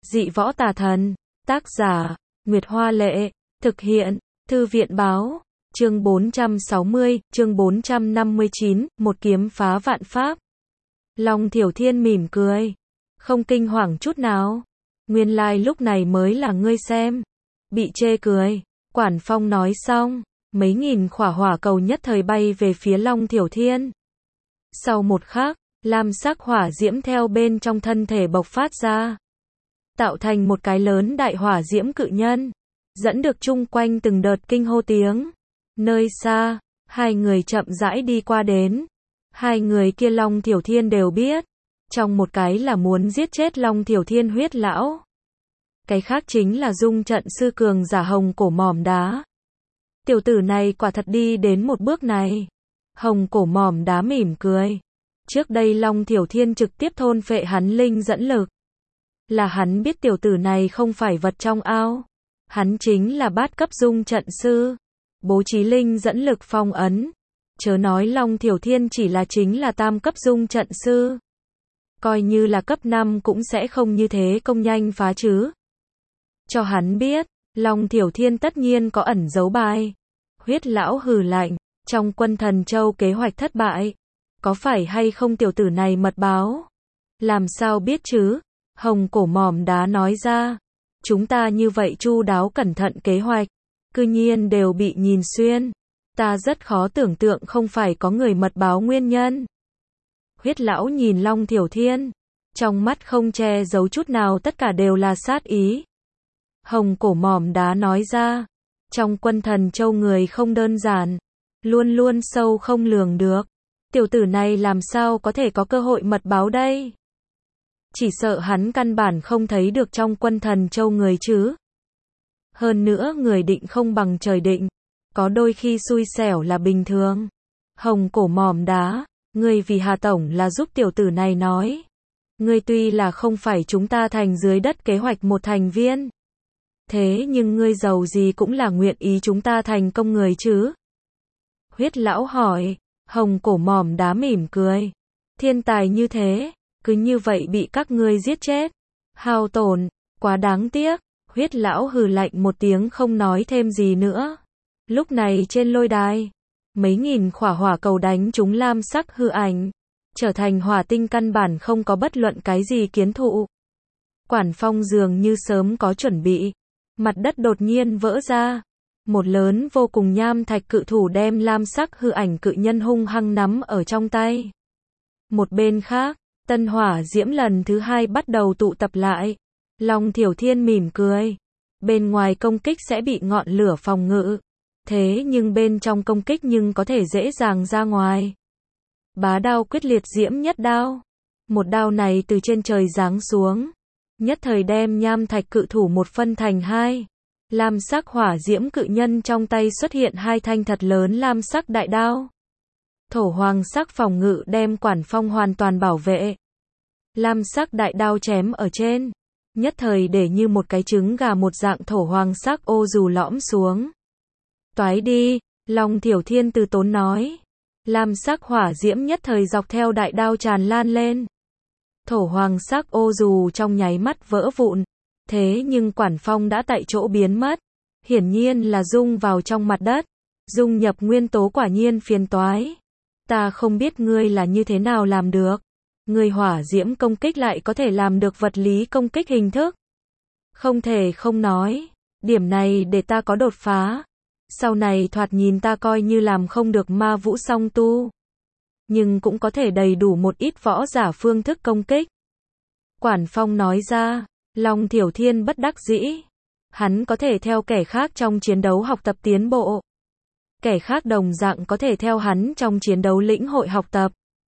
Dị võ tà thần. Tác giả, Nguyệt Hoa Lệ. Thực hiện, Thư viện Báo. Chương 460, chương 459, một kiếm phá vạn pháp. Long Thiểu Thiên mỉm cười. Không kinh hoàng chút nào. Nguyên lai lúc này mới là ngươi xem. Bị chê cười. Quản Phong nói xong. Mấy nghìn khỏa hỏa cầu nhất thời bay về phía Long Thiểu Thiên. Sau một khắc, lam sắc hỏa diễm theo bên trong thân thể bộc phát ra. Tạo thành một cái lớn đại hỏa diễm cự nhân. Dẫn được chung quanh từng đợt kinh hô tiếng. Nơi xa, hai người chậm rãi đi qua đến. Hai người kia Long Thiểu Thiên đều biết. Trong một cái là muốn giết chết Long Thiểu Thiên huyết lão. Cái khác chính là dung trận sư cường giả Hồng Cổ Mỏm Đá. Tiểu tử này quả thật đi đến một bước này. Hồng Cổ Mỏm Đá mỉm cười. Trước đây Long Thiểu Thiên trực tiếp thôn phệ hắn linh dẫn lực. Là hắn biết tiểu tử này không phải vật trong ao. Hắn chính là bát cấp dung trận sư. Bố trí linh dẫn lực phong ấn. Chớ nói Long Thiểu Thiên chỉ là chính là tam cấp dung trận sư. Coi như là cấp 5 cũng sẽ không như thế công nhanh phá chứ. Cho hắn biết, Long Thiểu Thiên tất nhiên có ẩn giấu bài. Huyết lão hừ lạnh, trong Quân Thần Châu kế hoạch thất bại. Có phải hay không tiểu tử này mật báo? Làm sao biết chứ? Hồng Cổ Mỏm Đá nói ra. Chúng ta như vậy chu đáo cẩn thận kế hoạch. Cư nhiên đều bị nhìn xuyên. Ta rất khó tưởng tượng không phải có người mật báo nguyên nhân. Huyết lão nhìn Long Thiểu Thiên. Trong mắt không che giấu chút nào, tất cả đều là sát ý. Hồng Cổ Mỏm Đá nói ra. Trong Quân Thần Châu người không đơn giản. Luôn luôn sâu không lường được. Tiểu tử này làm sao có thể có cơ hội mật báo đây? Chỉ sợ hắn căn bản không thấy được trong Quân Thần Châu người chứ. Hơn nữa người định không bằng trời định. Có đôi khi xui xẻo là bình thường. Hồng Cổ Mỏm Đá, ngươi vì Hà Tổng là giúp tiểu tử này nói. Ngươi tuy là không phải chúng ta thành dưới đất kế hoạch một thành viên. Thế nhưng ngươi giàu gì cũng là nguyện ý chúng ta thành công người chứ? Huyết lão hỏi. Hồng Cổ Mỏm Đá mỉm cười. Thiên tài như thế, cứ như vậy bị các ngươi giết chết. Hao tổn, quá đáng tiếc. Huyết lão hừ lạnh một tiếng không nói thêm gì nữa. Lúc này trên lôi đài, mấy nghìn khỏa hỏa cầu đánh trúng lam sắc hư ảnh. Trở thành hỏa tinh căn bản không có bất luận cái gì kiến thụ. Quản Phong dường như sớm có chuẩn bị. Mặt đất đột nhiên vỡ ra. Một lớn vô cùng nham thạch cự thủ đem lam sắc hư ảnh cự nhân hung hăng nắm ở trong tay. Một bên khác, tân hỏa diễm lần thứ 2 bắt đầu tụ tập lại. Long Thiểu Thiên mỉm cười. Bên ngoài công kích sẽ bị ngọn lửa phòng ngự. Thế nhưng bên trong công kích nhưng có thể dễ dàng ra ngoài. Bá đao quyết liệt diễm nhất đao. Một đao này từ trên trời giáng xuống. Nhất thời đem nham thạch cự thủ một phân thành hai. Lam sắc hỏa diễm cự nhân trong tay xuất hiện hai thanh thật lớn lam sắc đại đao. Thổ hoàng sắc phòng ngự đem Quản Phong hoàn toàn bảo vệ. Lam sắc đại đao chém ở trên. Nhất thời để như một cái trứng gà một dạng thổ hoàng sắc ô dù lõm xuống. Toái đi, Long Thiểu Thiên từ tốn nói. Lam sắc hỏa diễm nhất thời dọc theo đại đao tràn lan lên. Thổ hoàng sắc ô dù trong nháy mắt vỡ vụn. Thế nhưng Quản Phong đã tại chỗ biến mất. Hiển nhiên là dung vào trong mặt đất. Dung nhập nguyên tố quả nhiên phiền toái. Ta không biết ngươi là như thế nào làm được. Ngươi hỏa diễm công kích lại có thể làm được vật lý công kích hình thức. Không thể không nói. Điểm này để ta có đột phá. Sau này thoạt nhìn ta coi như làm không được ma vũ song tu. Nhưng cũng có thể đầy đủ một ít võ giả phương thức công kích. Quản Phong nói ra. Long Thiểu Thiên bất đắc dĩ. Hắn có thể theo kẻ khác trong chiến đấu học tập tiến bộ. Kẻ khác đồng dạng có thể theo hắn trong chiến đấu lĩnh hội học tập.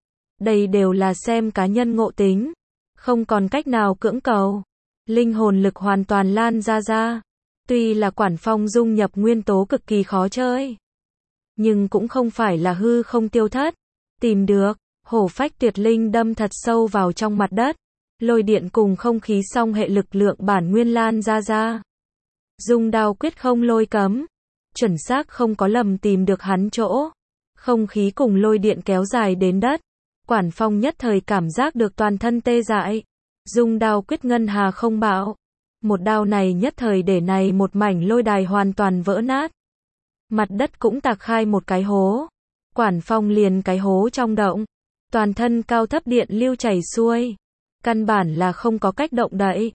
Đây đều là xem cá nhân ngộ tính. Không còn cách nào cưỡng cầu. Linh hồn lực hoàn toàn lan ra. Tuy là Quản Phong dung nhập nguyên tố cực kỳ khó chơi. Nhưng cũng không phải là hư không tiêu thất. Tìm được, hổ phách tuyệt linh đâm thật sâu vào trong mặt đất. Lôi điện cùng không khí song hệ lực lượng bản nguyên lan ra. Dung đao quyết không lôi cấm. Chuẩn xác không có lầm tìm được hắn chỗ. Không khí cùng lôi điện kéo dài đến đất. Quản Phong nhất thời cảm giác được toàn thân tê dại. Dung đao quyết ngân hà không bạo. Một đao này nhất thời để này một mảnh lôi đài hoàn toàn vỡ nát. Mặt đất cũng tạc khai một cái hố. Quản Phong liền cái hố trong động. Toàn thân cao thấp điện lưu chảy xuôi. Căn bản là không có cách động đậy.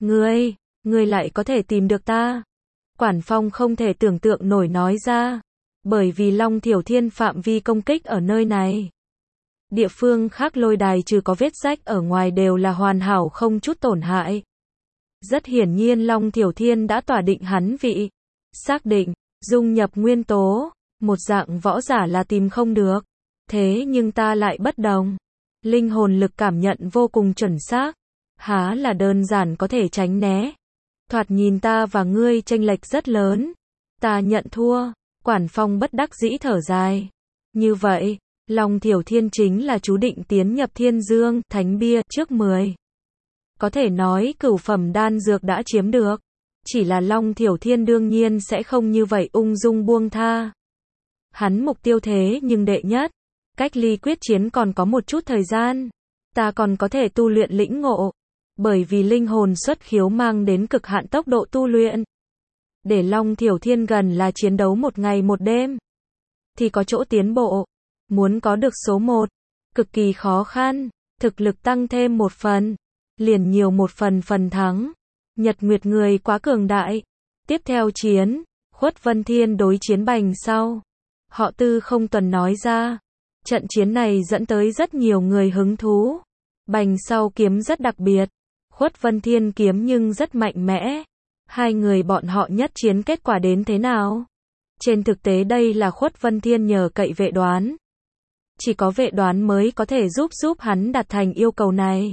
Ngươi lại có thể tìm được ta. Quản Phong không thể tưởng tượng nổi nói ra. Bởi vì Long Thiểu Thiên phạm vi công kích ở nơi này. Địa phương khác lôi đài trừ có vết rách ở ngoài đều là hoàn hảo không chút tổn hại. Rất hiển nhiên Long Thiểu Thiên đã tỏa định hắn vị. Xác định, dung nhập nguyên tố, một dạng võ giả là tìm không được. Thế nhưng ta lại bất đồng. Linh hồn lực cảm nhận vô cùng chuẩn xác. Há là đơn giản có thể tránh né. Thoạt nhìn ta và ngươi chênh lệch rất lớn. Ta nhận thua. Quản Phong bất đắc dĩ thở dài. Như vậy, Long Thiểu Thiên chính là chú định tiến nhập Thiên Dương Thánh Bia trước 10. Có thể nói cửu phẩm đan dược đã chiếm được. Chỉ là Long Thiểu Thiên đương nhiên sẽ không như vậy ung dung buông tha. Hắn mục tiêu thế nhưng đệ nhất. Cách ly quyết chiến còn có một chút thời gian. Ta còn có thể tu luyện lĩnh ngộ. Bởi vì linh hồn xuất khiếu mang đến cực hạn tốc độ tu luyện. Để Long Thiểu Thiên gần là chiến đấu một ngày một đêm. Thì có chỗ tiến bộ. Muốn có được số 1. Cực kỳ khó khăn. Thực lực tăng thêm một phần. Liền nhiều một phần thắng. Nhật Nguyệt người quá cường đại. Tiếp theo chiến. Khuất Vân Thiên đối chiến Bành Sau. Họ Tư không tuần nói ra. Trận chiến này dẫn tới rất nhiều người hứng thú. Bành Sau kiếm rất đặc biệt. Khuất Vân Thiên kiếm nhưng rất mạnh mẽ. Hai người bọn họ nhất chiến kết quả đến thế nào? Trên thực tế đây là Khuất Vân Thiên nhờ cậy vệ đoán. Chỉ có vệ đoán mới có thể giúp hắn đạt thành yêu cầu này.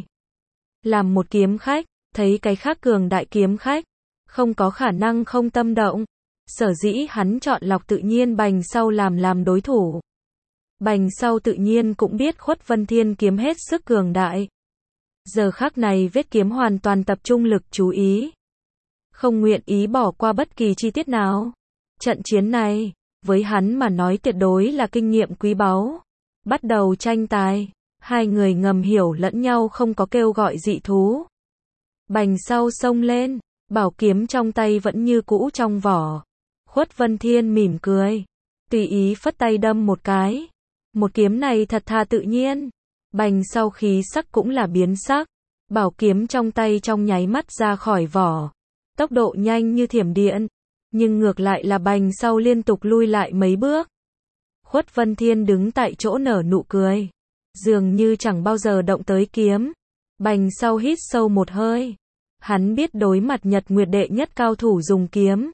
Làm một kiếm khách, thấy cái khác cường đại kiếm khách, không có khả năng không tâm động. Sở dĩ hắn chọn lọc tự nhiên Bành Sau làm đối thủ. Bành Sau tự nhiên cũng biết Khuất Vân Thiên kiếm hết sức cường đại. Giờ khắc này vết kiếm hoàn toàn tập trung lực chú ý. Không nguyện ý bỏ qua bất kỳ chi tiết nào. Trận chiến này, với hắn mà nói tuyệt đối là kinh nghiệm quý báu. Bắt đầu tranh tài, hai người ngầm hiểu lẫn nhau không có kêu gọi dị thú. Bành Sau xông lên, bảo kiếm trong tay vẫn như cũ trong vỏ. Khuất Vân Thiên mỉm cười, tùy ý phất tay đâm một cái. Một kiếm này thật thà tự nhiên. Bành Sau khí sắc cũng là biến sắc. Bảo kiếm trong tay trong nháy mắt ra khỏi vỏ. Tốc độ nhanh như thiểm điện. Nhưng ngược lại là Bành Sau liên tục lui lại mấy bước. Khuất Vân Thiên đứng tại chỗ nở nụ cười. Dường như chẳng bao giờ động tới kiếm. Bành Sau hít sâu một hơi. Hắn biết đối mặt Nhật Nguyệt đệ nhất cao thủ dùng kiếm.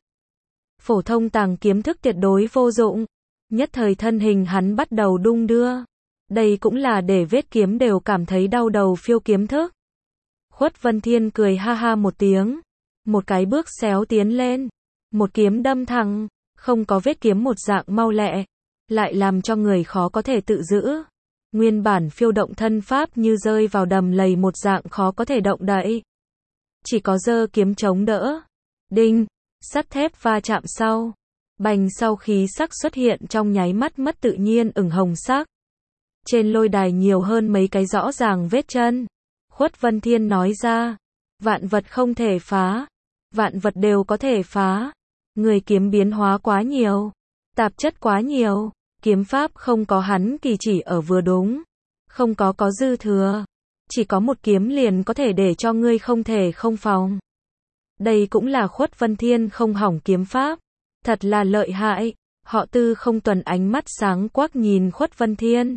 Phổ thông tàng kiếm thức tuyệt đối vô dụng. Nhất thời thân hình hắn bắt đầu đung đưa. Đây cũng là để vết kiếm đều cảm thấy đau đầu phiêu kiếm thức. Khuất Vân Thiên cười ha ha một tiếng. Một cái bước xéo tiến lên. Một kiếm đâm thẳng. Không có vết kiếm một dạng mau lẹ. Lại làm cho người khó có thể tự giữ. Nguyên bản phiêu động thân pháp như rơi vào đầm lầy một dạng khó có thể động đậy. Chỉ có giơ kiếm chống đỡ. Đinh, sắt thép va chạm sau. Bành Sau khí sắc xuất hiện trong nháy mắt mất tự nhiên ửng hồng sắc. Trên lôi đài nhiều hơn mấy cái rõ ràng vết chân. Khuất Vân Thiên nói ra. Vạn vật không thể phá. Vạn vật đều có thể phá. Người kiếm biến hóa quá nhiều. Tạp chất quá nhiều. Kiếm pháp không có hắn kỳ chỉ ở vừa đúng. Không có dư thừa. Chỉ có một kiếm liền có thể để cho ngươi không thể không phòng. Đây cũng là Khuất Vân Thiên không hỏng kiếm pháp. Thật là lợi hại. Họ Tư không tuần ánh mắt sáng quắc nhìn Khuất Vân Thiên.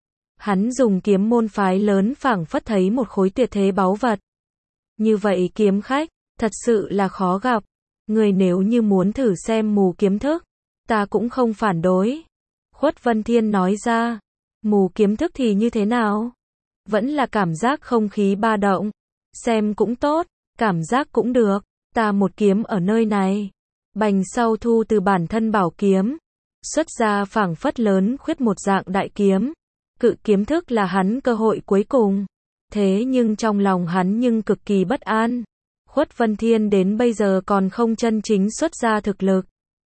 Hắn dùng kiếm môn phái lớn phảng phất thấy một khối tuyệt thế báu vật. Như vậy kiếm khách, thật sự là khó gặp. Người nếu như muốn thử xem mù kiếm thức, ta cũng không phản đối. Khuất Vân Thiên nói ra. Mù kiếm thức thì như thế nào? Vẫn là cảm giác không khí ba động. Xem cũng tốt, cảm giác cũng được. Ta một kiếm ở nơi này. Bành Sau thu từ bản thân bảo kiếm. Xuất ra phảng phất lớn khuyết một dạng đại kiếm. Cự kiếm thức là hắn cơ hội cuối cùng. Thế nhưng trong lòng hắn nhưng cực kỳ bất an. Khuất Vân Thiên đến bây giờ còn không chân chính xuất ra thực lực.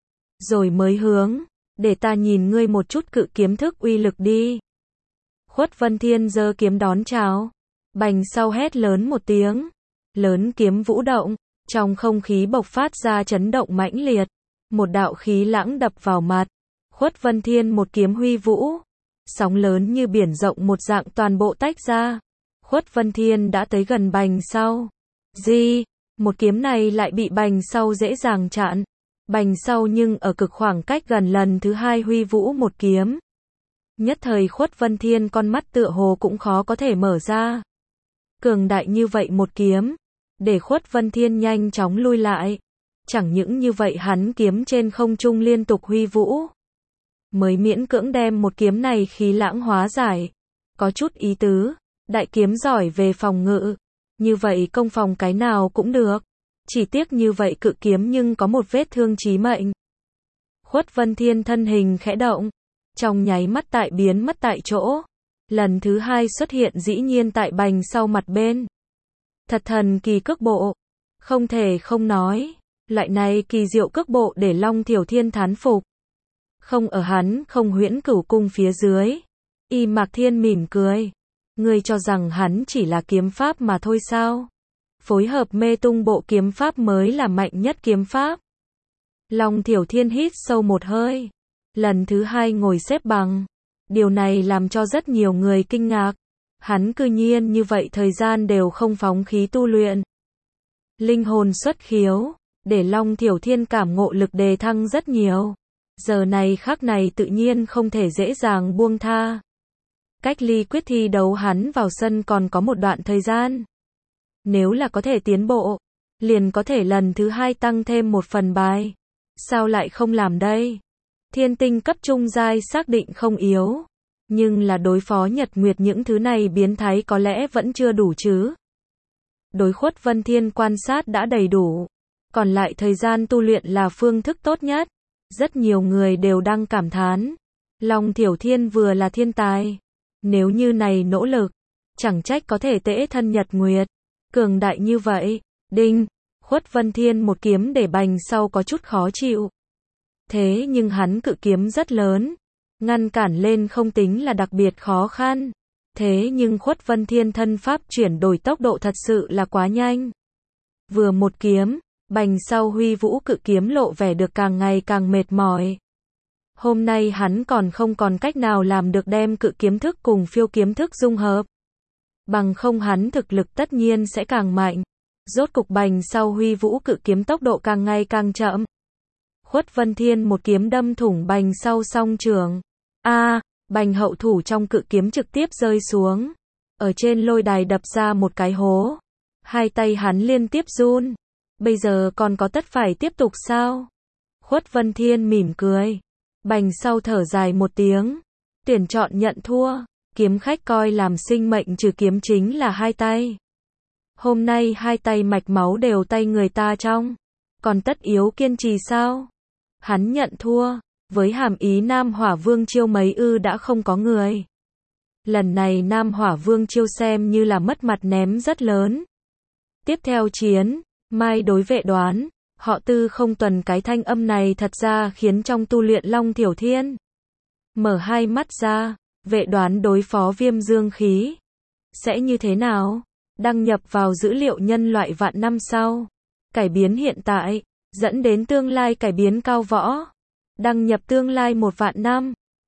Rồi mới hướng. Để ta nhìn ngươi một chút cự kiếm thức uy lực đi. Khuất Vân Thiên giơ kiếm đón chào. Bành Sau hét lớn một tiếng. Lớn kiếm vũ động. Trong không khí bộc phát ra chấn động mãnh liệt, một đạo khí lãng đập vào mặt. Khuất Vân Thiên một kiếm huy vũ, sóng lớn như biển rộng một dạng toàn bộ tách ra. Khuất Vân Thiên đã tới gần Bành Sau. Một kiếm này lại bị Bành Sau dễ dàng chặn. Bành Sau nhưng ở cực khoảng cách gần lần thứ hai huy vũ một kiếm. Nhất thời Khuất Vân Thiên con mắt tựa hồ cũng khó có thể mở ra. Cường đại như vậy một kiếm, để Khuất Vân Thiên nhanh chóng lui lại. Chẳng những như vậy hắn kiếm trên không trung liên tục huy vũ, mới miễn cưỡng đem một kiếm này khí lãng hóa giải. Có chút ý tứ, đại kiếm giỏi về phòng ngự, như vậy công phòng cái nào cũng được. Chỉ tiếc như vậy cự kiếm nhưng có một vết thương chí mệnh. Khuất Vân Thiên thân hình khẽ động, trong nháy mắt biến mất tại chỗ. Lần thứ hai xuất hiện dĩ nhiên tại Bành Sau mặt bên. Thật thần kỳ cước bộ, không thể không nói, loại này kỳ diệu cước bộ để Long Thiểu Thiên thán phục. Không ở hắn không huyễn cửu cung phía dưới. Y Mạc Thiên mỉm cười. Ngươi cho rằng hắn chỉ là kiếm pháp mà thôi sao? Phối hợp mê tung bộ kiếm pháp mới là mạnh nhất kiếm pháp. Long Thiểu Thiên hít sâu một hơi. Lần thứ hai ngồi xếp bằng. Điều này làm cho rất nhiều người kinh ngạc. Hắn cư nhiên như vậy thời gian đều không phóng khí tu luyện. Linh hồn xuất khiếu, để Long Thiểu Thiên cảm ngộ lực đề thăng rất nhiều. Giờ này khắc này tự nhiên không thể dễ dàng buông tha. Cách ly quyết thi đấu hắn vào sân còn có một đoạn thời gian. Nếu là có thể tiến bộ, liền có thể lần thứ hai tăng thêm một phần bài. Sao lại không làm đây? Thiên tinh cấp trung giai xác định không yếu. Nhưng là đối phó Nhật Nguyệt những thứ này biến thái có lẽ vẫn chưa đủ chứ. Đối Khuất Vân Thiên quan sát đã đầy đủ. Còn lại thời gian tu luyện là phương thức tốt nhất. Rất nhiều người đều đang cảm thán. Long Thiểu Thiên vừa là thiên tài. Nếu như này nỗ lực, chẳng trách có thể tễ thân Nhật Nguyệt. Cường đại như vậy. Đinh, Khuất Vân Thiên một kiếm để Bành Sau có chút khó chịu. Thế nhưng hắn cự kiếm rất lớn. Ngăn cản lên không tính là đặc biệt khó khăn. Thế nhưng Khuất Vân Thiên thân pháp chuyển đổi tốc độ thật sự là quá nhanh. Vừa một kiếm, Bành Sau huy vũ cự kiếm lộ vẻ được càng ngày càng mệt mỏi. Hôm nay hắn còn không còn cách nào làm được đem cự kiếm thức cùng phiêu kiếm thức dung hợp. Bằng không hắn thực lực tất nhiên sẽ càng mạnh. Rốt cục Bành Sau huy vũ cự kiếm tốc độ càng ngày càng chậm. Khuất Vân Thiên một kiếm đâm thủng Bành Sau song trường. Bành hậu thủ trong cự kiếm trực tiếp rơi xuống. Ở trên lôi đài đập ra một cái hố. Hai tay hắn liên tiếp run. Bây giờ còn có tất phải tiếp tục sao? Khuất Vân Thiên mỉm cười. Bành Sau thở dài một tiếng. Tuyển chọn nhận thua. Kiếm khách coi làm sinh mệnh trừ kiếm chính là hai tay. Hôm nay hai tay mạch máu đều tay người ta trong. Còn tất yếu kiên trì sao? Hắn nhận thua. Với hàm ý Nam Hỏa Vương Chiêu mấy đã không có người. Lần này Nam Hỏa Vương Chiêu xem như là mất mặt ném rất lớn. Tiếp theo chiến, Mai đối Vệ Đoán, họ Tư không tuần cái thanh âm này thật ra khiến trong tu luyện Long Thiểu Thiên mở hai mắt ra. Vệ Đoán đối phó Viêm Dương khí sẽ như thế nào? Đăng nhập vào dữ liệu nhân loại vạn năm sau. Cải biến hiện tại, dẫn đến tương lai cải biến cao võ. Đăng nhập tương lai 1 vạn năm.